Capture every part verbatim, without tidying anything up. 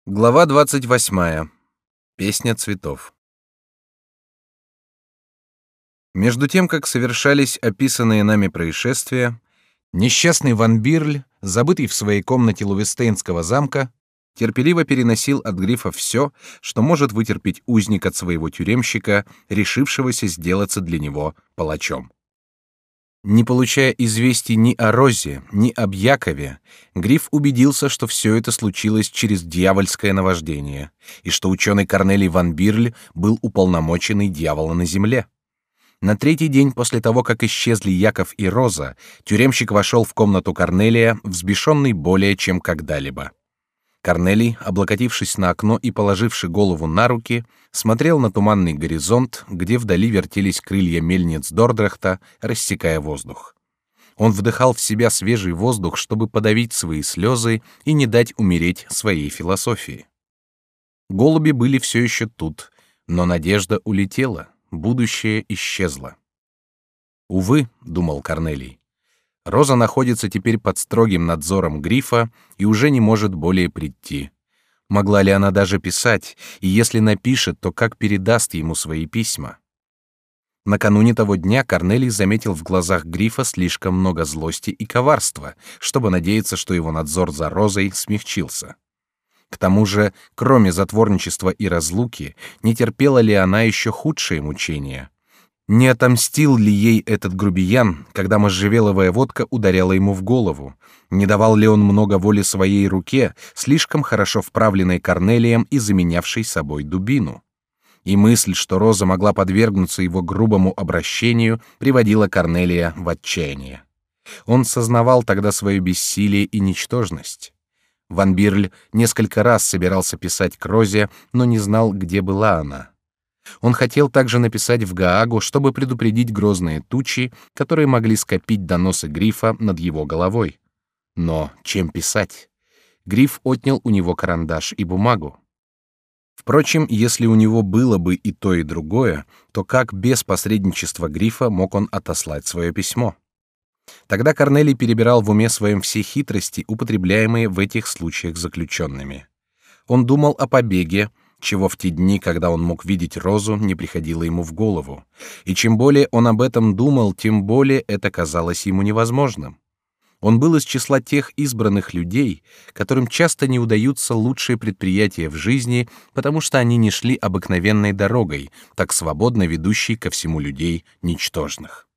Глава двадцать восьмая. Песня цветов. Между тем, как совершались описанные нами происшествия, несчастный Ван Бирль, забытый в своей комнате Лувестейнского замка, терпеливо переносил от Грифа все, что может вытерпеть узник от своего тюремщика, решившегося сделаться для него палачом. Не получая известий ни о Розе, ни об Якове, Гриф убедился, что все это случилось через дьявольское наваждение, и что ученый Корнелий Ван Бирль был уполномоченный дьявола на земле. На третий день после того, как исчезли Яков и Роза, тюремщик вошел в комнату Корнелия, взбешенный более чем когда-либо. Корнелий, облокотившись на окно и положивши голову на руки, смотрел на туманный горизонт, где вдали вертелись крылья мельниц Дордрехта, рассекая воздух. Он вдыхал в себя свежий воздух, чтобы подавить свои слезы и не дать умереть своей философии. Голуби были все еще тут, но надежда улетела, будущее исчезло. «Увы», — думал Корнелий, — Роза находится теперь под строгим надзором Грифа и уже не может более прийти. Могла ли она даже писать, и если напишет, то как передаст ему свои письма? Накануне того дня Корнелий заметил в глазах Грифа слишком много злости и коварства, чтобы надеяться, что его надзор за Розой смягчился. К тому же, кроме затворничества и разлуки, не терпела ли она еще худшие мучения? Не отомстил ли ей этот грубиян, когда можжевеловая водка ударяла ему в голову? Не давал ли он много воли своей руке, слишком хорошо вправленной Корнелием и заменявшей собой дубину? И мысль, что Роза могла подвергнуться его грубому обращению, приводила Корнелия в отчаяние. Он сознавал тогда свое бессилие и ничтожность. Ван Бирль несколько раз собирался писать к Розе, но не знал, где была она. Он хотел также написать в Гаагу, чтобы предупредить грозные тучи, которые могли скопить доносы Грифа над его головой. Но чем писать? Гриф отнял у него карандаш и бумагу. Впрочем, если у него было бы и то, и другое, то как без посредничества Грифа мог он отослать свое письмо? Тогда Корнелий перебирал в уме своем все хитрости, употребляемые в этих случаях заключенными. Он думал о побеге, чего в те дни, когда он мог видеть Розу, не приходило ему в голову. И чем более он об этом думал, тем более это казалось ему невозможным. Он был из числа тех избранных людей, которым часто не удаются лучшие предприятия в жизни, потому что они не шли обыкновенной дорогой, так свободно ведущей ко всему людей ничтожных.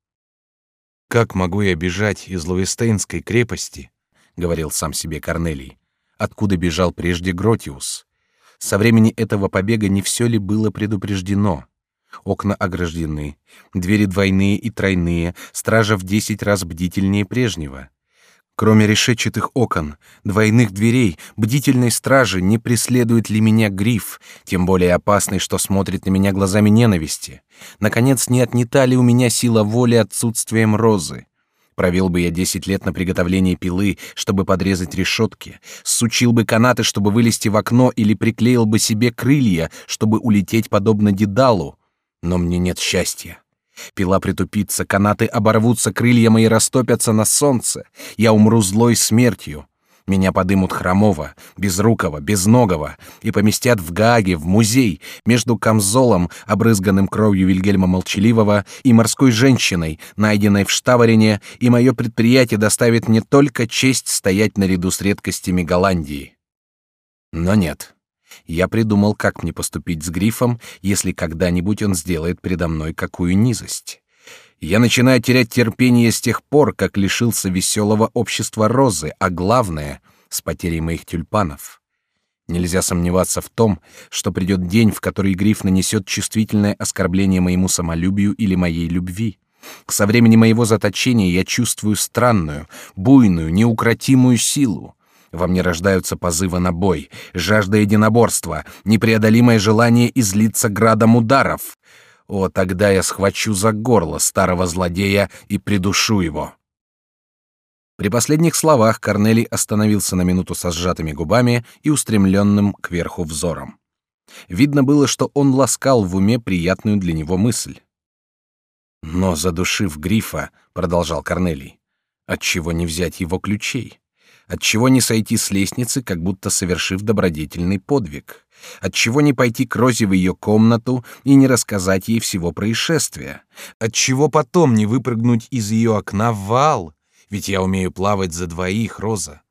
«Как могу я бежать из Лувестейнской крепости?» — говорил сам себе Корнелий, откуда бежал прежде Гротиус. Со времени этого побега не все ли было предупреждено? Окна ограждены, двери двойные и тройные, стража в десять раз бдительнее прежнего. Кроме решетчатых окон, двойных дверей, бдительной стражи, не преследует ли меня Гриф, тем более опасный, что смотрит на меня глазами ненависти? Наконец, не отнята ли у меня сила воли отсутствием Розы? Провел бы я десять лет на приготовлении пилы, чтобы подрезать решетки, сучил бы канаты, чтобы вылезти в окно, или приклеил бы себе крылья, чтобы улететь подобно Дедалу. Но мне нет счастья. Пила притупится, канаты оборвутся, крылья мои растопятся на солнце. Я умру злой смертью. Меня подымут хромого, безрукого, безногого и поместят в Гааге, в музей, между камзолом, обрызганным кровью Вильгельма Молчаливого, и морской женщиной, найденной в Штаварине, и мое предприятие доставит мне только честь стоять наряду с редкостями Голландии. Но нет. Я придумал, как мне поступить с Грифом, если когда-нибудь он сделает предо мной какую низость. Я начинаю терять терпение с тех пор, как лишился веселого общества Розы, а главное — с потерей моих тюльпанов. Нельзя сомневаться в том, что придет день, в который Гриф нанесет чувствительное оскорбление моему самолюбию или моей любви. Со времени моего заточения я чувствую странную, буйную, неукротимую силу. Во мне рождаются позывы на бой, жажда единоборства, непреодолимое желание излиться градом ударов. О, тогда я схвачу за горло старого злодея и придушу его. При последних словах Корнелий остановился на минуту со сжатыми губами и устремленным кверху взором. Видно было, что он ласкал в уме приятную для него мысль. «Но задушив Грифа, — продолжал Корнелий, — отчего не взять его ключей? Отчего не сойти с лестницы, как будто совершив добродетельный подвиг? Отчего не пойти к Розе в ее комнату и не рассказать ей всего происшествия? Отчего потом не выпрыгнуть из ее окна в вал? Ведь я умею плавать за двоих, Роза.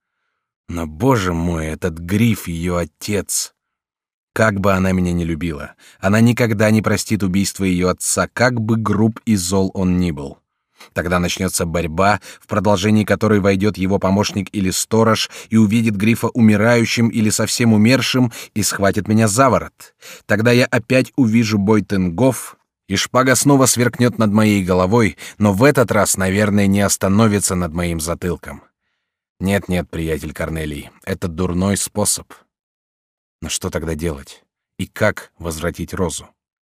Но, боже мой, этот Гриф, ее отец. Как бы она меня не любила, она никогда не простит убийство ее отца, как бы груб и зол он ни был. Тогда начнется борьба, в продолжении которой войдет его помощник или сторож и увидит Грифа умирающим или совсем умершим и схватит меня за ворот. Тогда я опять увижу бой тенгов, и шпага снова сверкнет над моей головой, но в этот раз, наверное, не остановится над моим затылком. Нет-нет, приятель Корнелий, это дурной способ. Но что тогда делать? И как возвратить Розу?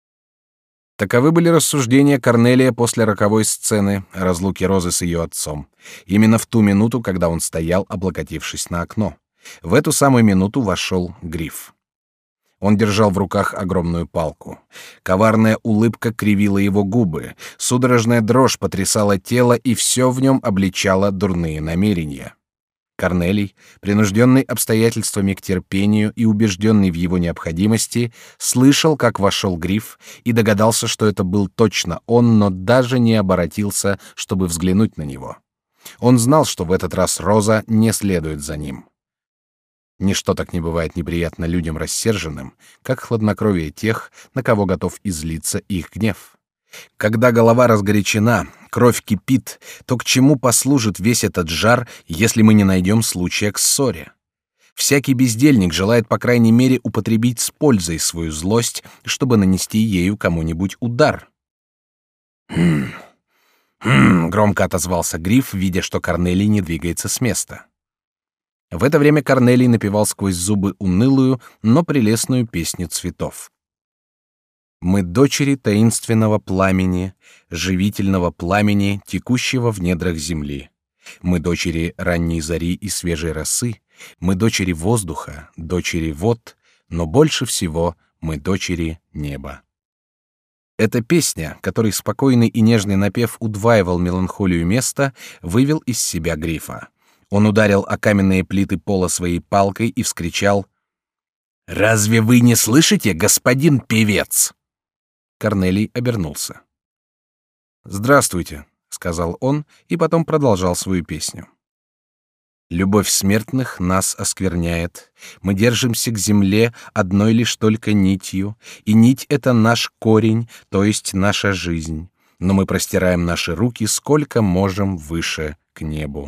Таковы были рассуждения Корнелия после роковой сцены о разлуке Розы с ее отцом, именно в ту минуту, когда он стоял, облокотившись на окно. В эту самую минуту вошел Гриф. Он держал в руках огромную палку. Коварная улыбка кривила его губы, судорожная дрожь потрясала тело, и все в нем обличало дурные намерения. Корнелий, принужденный обстоятельствами к терпению и убежденный в его необходимости, слышал, как вошел Гриф, и догадался, что это был точно он, но даже не оборотился, чтобы взглянуть на него. Он знал, что в этот раз Роза не следует за ним. Ничто так не бывает неприятно людям рассерженным, как хладнокровие тех, на кого готов излиться их гнев. Когда голова разгорячена, кровь кипит, то к чему послужит весь этот жар, если мы не найдем случая к ссоре? Всякий бездельник желает, по крайней мере, употребить с пользой свою злость, чтобы нанести ею кому-нибудь удар. «Хм, хм», — громко отозвался Гриф, видя, что Корнелий не двигается с места. В это время Корнелий напевал сквозь зубы унылую, но прелестную песню цветов. Мы дочери таинственного пламени, живительного пламени, текущего в недрах земли. Мы дочери ранней зари и свежей росы, мы дочери воздуха, дочери вод, но больше всего мы дочери неба. Эта песня, которой спокойный и нежный напев удваивал меланхолию места, вывел из себя Грифа. Он ударил о каменные плиты пола своей палкой и вскричал: «Разве вы не слышите, господин певец?» Корнелий обернулся. «Здравствуйте», — сказал он, и потом продолжал свою песню. «Любовь смертных нас оскверняет. Мы держимся к земле одной лишь только нитью, и нить — это наш корень, то есть наша жизнь. Но мы простираем наши руки сколько можем выше к небу».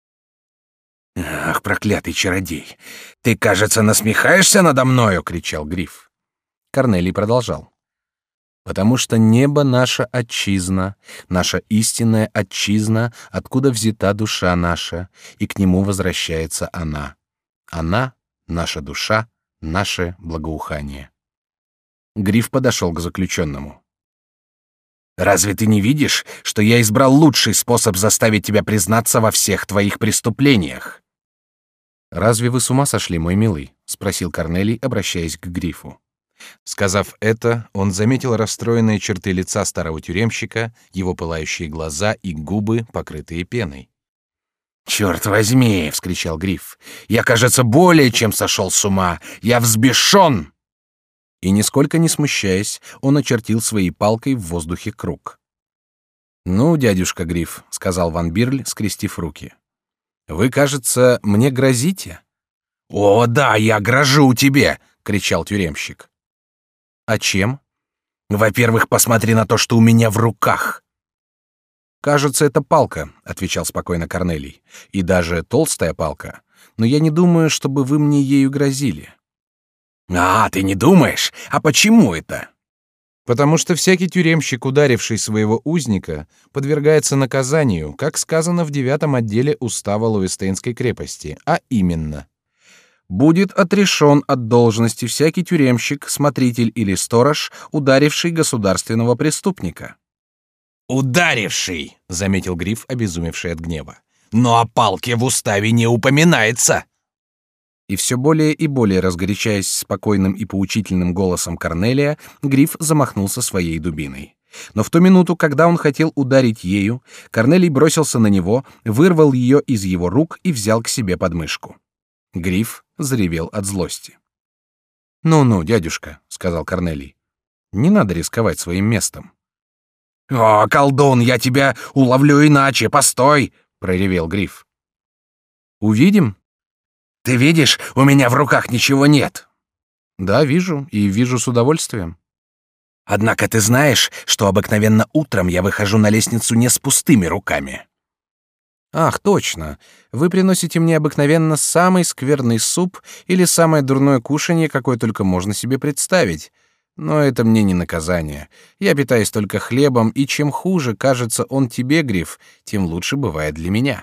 «Ах, проклятый чародей! Ты, кажется, насмехаешься надо мною!» — кричал Гриф. Корнелий продолжал. «Потому что небо — наша отчизна, наша истинная отчизна, откуда взята душа наша, и к нему возвращается она. Она — наша душа, наше благоухание». Гриф подошел к заключенному. «Разве ты не видишь, что я избрал лучший способ заставить тебя признаться во всех твоих преступлениях?» «Разве вы с ума сошли, мой милый?» — спросил Корнелий, обращаясь к Грифу. Сказав это, он заметил расстроенные черты лица старого тюремщика, его пылающие глаза и губы, покрытые пеной. «Черт возьми!» — вскричал Гриф. «Я, кажется, более чем сошел с ума! Я взбешен!» И, нисколько не смущаясь, он очертил своей палкой в воздухе круг. «Ну, дядюшка Гриф», — сказал Ван Бирль, скрестив руки, — «вы, кажется, мне грозите?» «О, да, я грожу тебе!» — кричал тюремщик. «А чем?» «Во-первых, посмотри на то, что у меня в руках!» «Кажется, это палка», — отвечал спокойно Корнелий, — «и даже толстая палка, но я не думаю, чтобы вы мне ею грозили». «А, ты не думаешь? А почему это?» «Потому что всякий тюремщик, ударивший своего узника, подвергается наказанию, как сказано в девятом отделе устава Лувестейнской крепости, а именно: будет отрешен от должности всякий тюремщик, смотритель или сторож, ударивший государственного преступника». «Ударивший», — заметил Гриф, обезумевший от гнева. «Но о палке в уставе не упоминается». И все более и более разгорячаясь спокойным и поучительным голосом Корнелия, Гриф замахнулся своей дубиной. Но в ту минуту, когда он хотел ударить ею, Корнелий бросился на него, вырвал ее из его рук и взял к себе под мышку. Гриф заревел от злости. «Ну-ну, дядюшка», — сказал Корнелий, — «не надо рисковать своим местом». «О, колдун, я тебя уловлю иначе, постой!» — проревел Гриф. «Увидим?» «Ты видишь, у меня в руках ничего нет». «Да, вижу, и вижу с удовольствием». «Однако ты знаешь, что обыкновенно утром я выхожу на лестницу не с пустыми руками». «Ах, точно. Вы приносите мне обыкновенно самый скверный суп или самое дурное кушанье, какое только можно себе представить. Но это мне не наказание. Я питаюсь только хлебом, и чем хуже кажется он тебе, Гриф, тем лучше бывает для меня».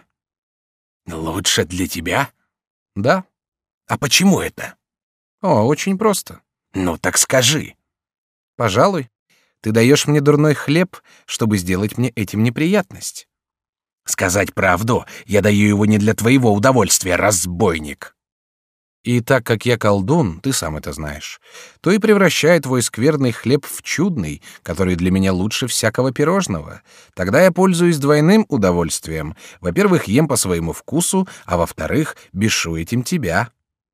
«Лучше для тебя?» «Да». «А почему это?» «О, очень просто». «Ну так скажи». «Пожалуй, ты даешь мне дурной хлеб, чтобы сделать мне этим неприятность». «Сказать правду, я даю его не для твоего удовольствия, разбойник». «И так как я колдун, ты сам это знаешь, то и превращаю твой скверный хлеб в чудный, который для меня лучше всякого пирожного. Тогда я пользуюсь двойным удовольствием. Во-первых, ем по своему вкусу, а во-вторых, бешу этим тебя».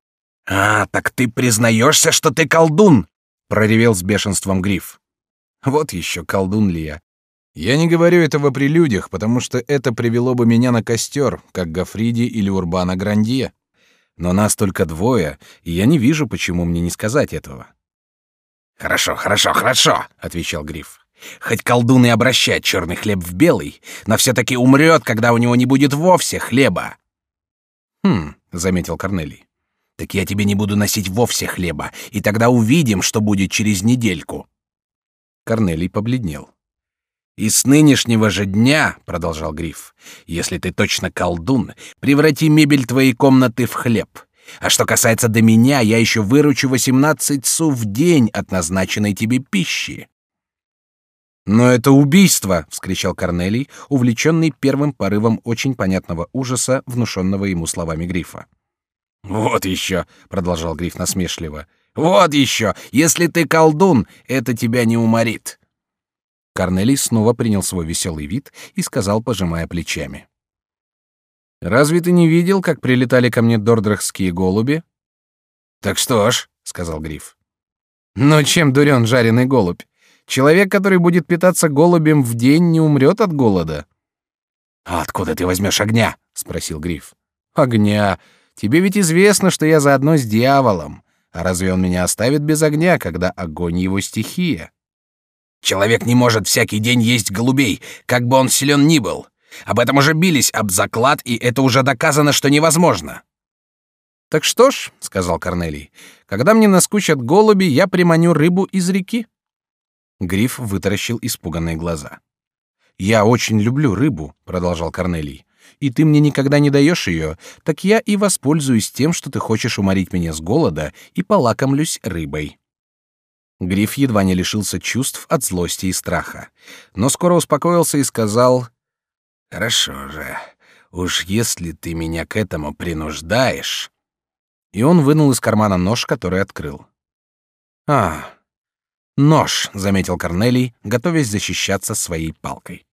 «А, так ты признаешься, что ты колдун?» — проревел с бешенством Гриф. «Вот еще колдун ли я. Я не говорю этого при людях, потому что это привело бы меня на костер, как Гофриди или Урбана Грандье. Но нас только двое, и я не вижу, почему мне не сказать этого». «Хорошо, хорошо, хорошо», — отвечал Гриф. «Хоть колдун и обращает черный хлеб в белый, но все-таки умрет, когда у него не будет вовсе хлеба». «Хм», — заметил Корнелий. «Так я тебе не буду носить вовсе хлеба, и тогда увидим, что будет через недельку». Корнелий побледнел. «И с нынешнего же дня, — продолжал Гриф, — если ты точно колдун, преврати мебель твоей комнаты в хлеб. А что касается до меня, я еще выручу восемнадцать су в день от назначенной тебе пищи». «Но это убийство!» — вскричал Корнелий, увлеченный первым порывом очень понятного ужаса, внушенного ему словами Грифа. «Вот еще!» — продолжал Гриф насмешливо. «Вот еще! Если ты колдун, это тебя не уморит!» Корнелий снова принял свой веселый вид и сказал, пожимая плечами: «Разве ты не видел, как прилетали ко мне дордрахские голуби?» «Так что ж», — сказал Гриф. «Но чем дурен жареный голубь? Человек, который будет питаться голубем в день, не умрет от голода». «А откуда ты возьмешь огня?» — спросил Гриф. «Огня? Тебе ведь известно, что я заодно с дьяволом. А разве он меня оставит без огня, когда огонь его стихия?» «Человек не может всякий день есть голубей, как бы он силен ни был. Об этом уже бились об заклад, и это уже доказано, что невозможно». «Так что ж, — сказал Корнелий, — когда мне наскучат голуби, я приманю рыбу из реки». Гриф вытаращил испуганные глаза. «Я очень люблю рыбу, — продолжал Корнелий, — и ты мне никогда не даешь ее, так я и воспользуюсь тем, что ты хочешь уморить меня с голода, и полакомлюсь рыбой». Гриф едва не лишился чувств от злости и страха, но скоро успокоился и сказал: «Хорошо же, уж если ты меня к этому принуждаешь». И он вынул из кармана нож, который открыл. «А, нож», — заметил Корнелий, готовясь защищаться своей палкой.